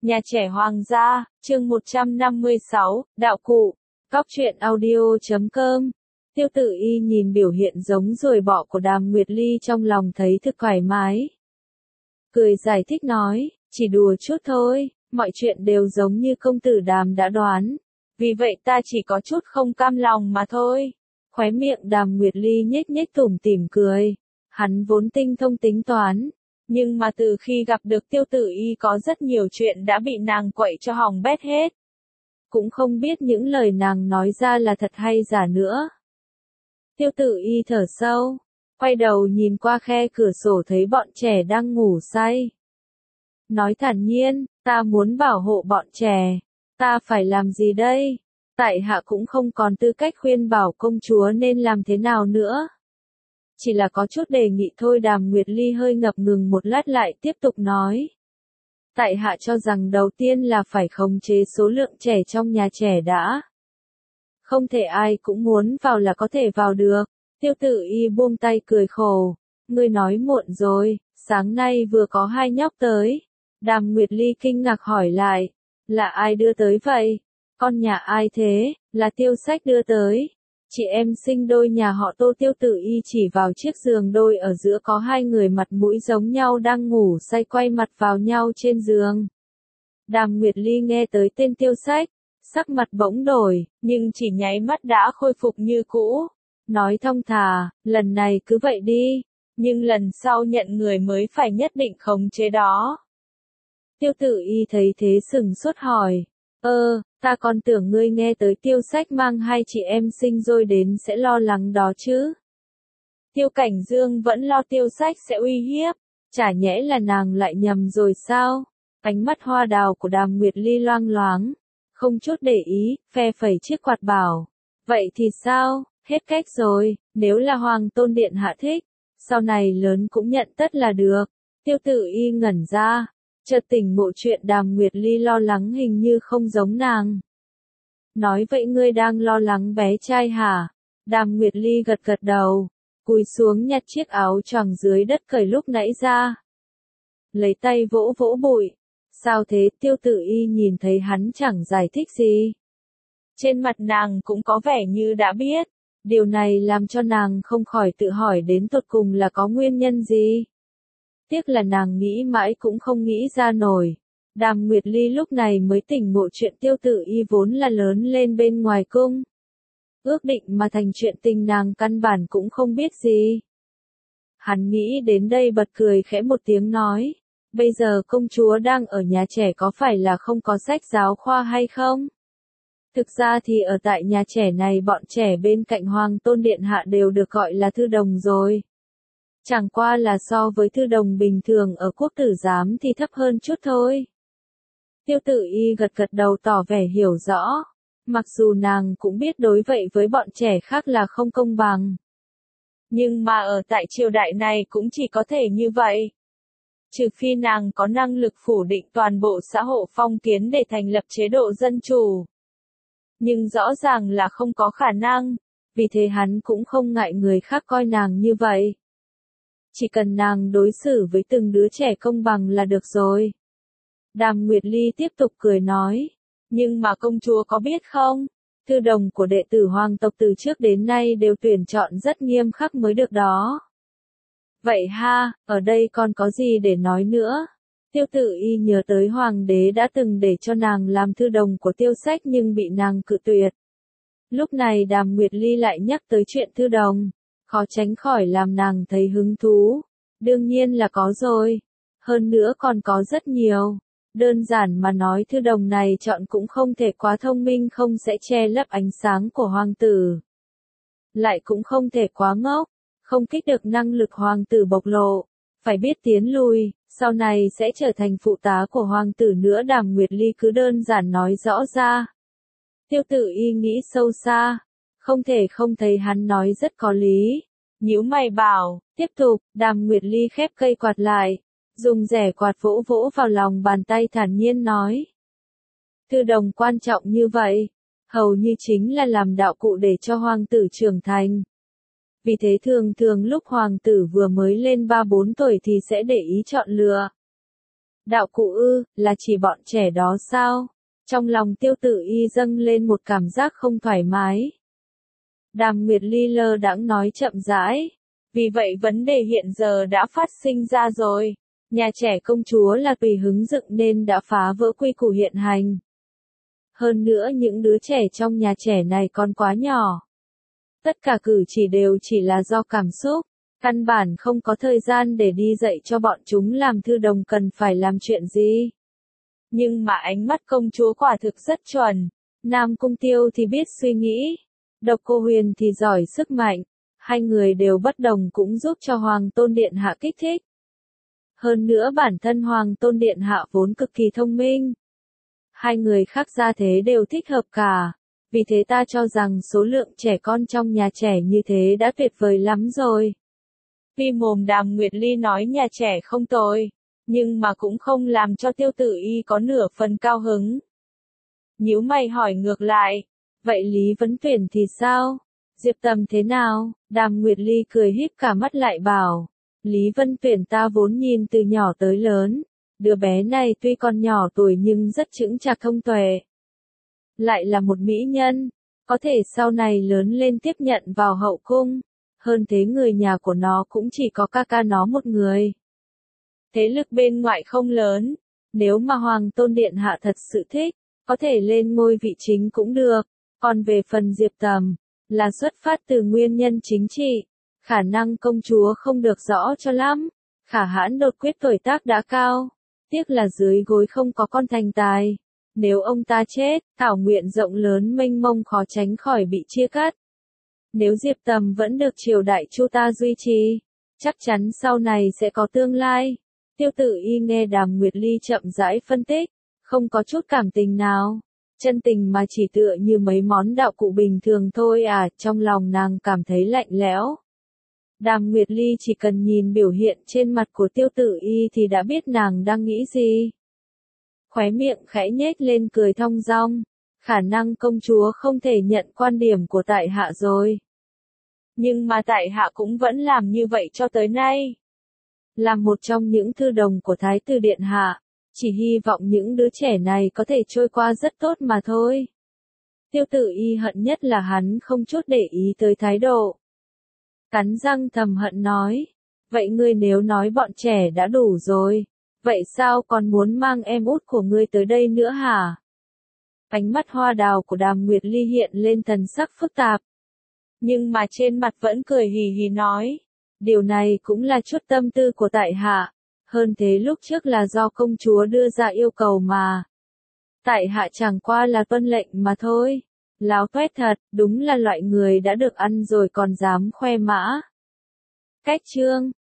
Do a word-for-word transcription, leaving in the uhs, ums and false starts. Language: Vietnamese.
Nhà trẻ Hoàng gia, chương một trăm năm mươi sáu, đạo cụ. Cóc truyện audio chấm com. Tiêu Tử Y nhìn biểu hiện giống ruồi bọ của Đàm Nguyệt Ly trong lòng thấy thực thoải mái. Cười giải thích nói, chỉ đùa chút thôi, mọi chuyện đều giống như công tử Đàm đã đoán. Vì vậy ta chỉ có chút không cam lòng mà thôi. Khóe miệng Đàm Nguyệt Ly nhếch nhếch tủm tỉm cười. Hắn vốn tinh thông tính toán. Nhưng mà từ khi gặp được Tiêu Tử Y có rất nhiều chuyện đã bị nàng quậy cho hỏng bét hết. Cũng không biết những lời nàng nói ra là thật hay giả nữa. Tiêu Tử Y thở sâu, quay đầu nhìn qua khe cửa sổ thấy bọn trẻ đang ngủ say. Nói thản nhiên, ta muốn bảo hộ bọn trẻ. Ta phải làm gì đây? Tại hạ cũng không còn tư cách khuyên bảo công chúa nên làm thế nào nữa. Chỉ là có chút đề nghị thôi. Đàm Nguyệt Ly hơi ngập ngừng một lát lại tiếp tục nói. Tại hạ cho rằng đầu tiên là phải khống chế số lượng trẻ trong nhà trẻ đã. Không thể ai cũng muốn vào là có thể vào được. Tiêu Tử Y buông tay cười khổ. Ngươi nói muộn rồi, sáng nay vừa có hai nhóc tới. Đàm Nguyệt Ly kinh ngạc hỏi lại. Là ai đưa tới vậy? Con nhà ai thế? Là Tiêu Sách đưa tới. Chị em sinh đôi nhà họ Tô. Tiêu Tử Y chỉ vào chiếc giường đôi ở giữa có hai người mặt mũi giống nhau đang ngủ say quay mặt vào nhau trên giường. Đàm Nguyệt Ly nghe tới tên Tiêu Sách, sắc mặt bỗng đổi, nhưng chỉ nháy mắt đã khôi phục như cũ. Nói thong thả, lần này cứ vậy đi, nhưng lần sau nhận người mới phải nhất định khống chế đó. Tiêu Tử Y thấy thế sừng sốt hỏi, ơ, ta còn tưởng ngươi nghe tới Tiêu Sách mang hai chị em sinh đôi đến sẽ lo lắng đó chứ. Tiêu Cảnh Dương vẫn lo Tiêu Sách sẽ uy hiếp, chả nhẽ là nàng lại nhầm rồi sao? Ánh mắt hoa đào của Đàm Nguyệt Ly loang loáng, không chút để ý, phe phẩy chiếc quạt bảo. Vậy thì sao, hết cách rồi, nếu là Hoàng Tôn Điện hạ thích, sau này lớn cũng nhận tất là được. Tiêu Tử Y ngẩn ra, chợt tỉnh ngộ chuyện Đàm Nguyệt Ly lo lắng hình như không giống nàng. Nói vậy ngươi đang lo lắng bé trai hả? Đàm Nguyệt Ly gật gật đầu, cúi xuống nhặt chiếc áo choàng dưới đất cởi lúc nãy ra. Lấy tay vỗ vỗ bụi. Sao thế? Tiêu Tử Y nhìn thấy hắn chẳng giải thích gì. Trên mặt nàng cũng có vẻ như đã biết. Điều này làm cho nàng không khỏi tự hỏi đến tột cùng là có nguyên nhân gì. Tiếc là nàng nghĩ mãi cũng không nghĩ ra nổi. Đàm Nguyệt Ly lúc này mới tỉnh ngộ chuyện Tiêu Tử Y vốn là lớn lên bên ngoài cung. Ước định mà thành chuyện tình nàng căn bản cũng không biết gì. Hắn nghĩ đến đây bật cười khẽ một tiếng nói. Bây giờ công chúa đang ở nhà trẻ có phải là không có sách giáo khoa hay không? Thực ra thì ở tại nhà trẻ này bọn trẻ bên cạnh Hoàng Tôn Điện hạ đều được gọi là thư đồng rồi. Chẳng qua là so với thư đồng bình thường ở quốc tử giám thì thấp hơn chút thôi. Tiêu Tử Y gật gật đầu tỏ vẻ hiểu rõ. Mặc dù nàng cũng biết đối vậy với bọn trẻ khác là không công bằng. Nhưng mà ở tại triều đại này cũng chỉ có thể như vậy. Trừ phi nàng có năng lực phủ định toàn bộ xã hội phong kiến để thành lập chế độ dân chủ. Nhưng rõ ràng là không có khả năng, vì thế hắn cũng không ngại người khác coi nàng như vậy. Chỉ cần nàng đối xử với từng đứa trẻ công bằng là được rồi. Đàm Nguyệt Ly tiếp tục cười nói, nhưng mà công chúa có biết không, thư đồng của đệ tử hoàng tộc từ trước đến nay đều tuyển chọn rất nghiêm khắc mới được đó. Vậy ha, ở đây còn có gì để nói nữa? Tiêu Tử Y nhớ tới hoàng đế đã từng để cho nàng làm thư đồng của Tiêu Sách nhưng bị nàng cự tuyệt. Lúc này Đàm Nguyệt Ly lại nhắc tới chuyện thư đồng, khó tránh khỏi làm nàng thấy hứng thú. Đương nhiên là có rồi. Hơn nữa còn có rất nhiều. Đơn giản mà nói thư đồng này chọn cũng không thể quá thông minh không sẽ che lấp ánh sáng của hoàng tử. Lại cũng không thể quá ngốc, không kích được năng lực hoàng tử bộc lộ. Phải biết tiến lùi, sau này sẽ trở thành phụ tá của hoàng tử nữa. Đàm Nguyệt Ly cứ đơn giản nói rõ ra. Tiêu Tử Y nghĩ sâu xa, không thể không thấy hắn nói rất có lý. Nhíu mày bảo, tiếp tục. Đàm Nguyệt Ly khép cây quạt lại, dùng rẻ quạt vỗ vỗ vào lòng bàn tay thản nhiên nói. Thư đồng quan trọng như vậy, hầu như chính là làm đạo cụ để cho hoàng tử trưởng thành. Vì thế thường thường lúc hoàng tử vừa mới lên ba bốn tuổi thì sẽ để ý chọn lựa. Đạo cụ ư, là chỉ bọn trẻ đó sao? Trong lòng Tiêu Tử Y dâng lên một cảm giác không thoải mái. Đàm Nguyệt Ly lơ đãng nói chậm rãi. Vì vậy vấn đề hiện giờ đã phát sinh ra rồi. Nhà trẻ công chúa là tùy hứng dựng nên đã phá vỡ quy củ hiện hành. Hơn nữa những đứa trẻ trong nhà trẻ này còn quá nhỏ. Tất cả cử chỉ đều chỉ là do cảm xúc. Căn bản không có thời gian để đi dạy cho bọn chúng làm thư đồng cần phải làm chuyện gì. Nhưng mà ánh mắt công chúa quả thực rất chuẩn. Nam Cung Tiêu thì biết suy nghĩ. Độc Cô Huyền thì giỏi sức mạnh. Hai người đều bất đồng cũng giúp cho Hoàng Tôn Điện Hạ kích thích. Hơn nữa bản thân Hoàng Tôn Điện Hạ vốn cực kỳ thông minh. Hai người khác gia thế đều thích hợp cả. Vì thế ta cho rằng số lượng trẻ con trong nhà trẻ như thế đã tuyệt vời lắm rồi. Vì mồm Đàm Nguyệt Ly nói nhà trẻ không tồi, nhưng mà cũng không làm cho Tiêu Tử Y có nửa phần cao hứng. Nhíu mày hỏi ngược lại, vậy Lý Vấn Tuyển thì sao? Diệp Tầm thế nào? Đàm Nguyệt Ly cười híp cả mắt lại bảo, Lý Vân Tuyển ta vốn nhìn từ nhỏ tới lớn, đứa bé này tuy còn nhỏ tuổi nhưng rất chững chạc thông tuệ. Lại là một mỹ nhân, có thể sau này lớn lên tiếp nhận vào hậu cung, hơn thế người nhà của nó cũng chỉ có ca ca nó một người. Thế lực bên ngoại không lớn, nếu mà Hoàng Tôn Điện Hạ thật sự thích, có thể lên ngôi vị chính cũng được, còn về phần Diệp Tầm, là xuất phát từ nguyên nhân chính trị, khả năng công chúa không được rõ cho lắm, Khả Hãn đột quyết tuổi tác đã cao, tiếc là dưới gối không có con thành tài. Nếu ông ta chết, thảo nguyện rộng lớn mênh mông khó tránh khỏi bị chia cắt. Nếu Diệp Tầm vẫn được triều đại Chu ta duy trì, chắc chắn sau này sẽ có tương lai. Tiêu Tử Y nghe Đàm Nguyệt Ly chậm rãi phân tích, không có chút cảm tình nào. Chân tình mà chỉ tựa như mấy món đạo cụ bình thường thôi à, trong lòng nàng cảm thấy lạnh lẽo. Đàm Nguyệt Ly chỉ cần nhìn biểu hiện trên mặt của Tiêu Tử Y thì đã biết nàng đang nghĩ gì. Khóe miệng khẽ nhếch lên cười thong dong, khả năng công chúa không thể nhận quan điểm của tại hạ rồi. Nhưng mà tại hạ cũng vẫn làm như vậy cho tới nay. Là một trong những thư đồng của Thái tử Điện Hạ, chỉ hy vọng những đứa trẻ này có thể trôi qua rất tốt mà thôi. Tiêu Tử Y hận nhất là hắn không chút để ý tới thái độ. Cắn răng thầm hận nói, vậy ngươi nếu nói bọn trẻ đã đủ rồi, vậy sao còn muốn mang em út của ngươi tới đây nữa hả? Ánh mắt hoa đào của Đàm Nguyệt Ly hiện lên thần sắc phức tạp. Nhưng mà trên mặt vẫn cười hì hì nói, điều này cũng là chút tâm tư của tại hạ, hơn thế lúc trước là do công chúa đưa ra yêu cầu mà. Tại hạ chẳng qua là tuân lệnh mà thôi. Láo toét thật, đúng là loại người đã được ăn rồi còn dám khoe mã. Cách chương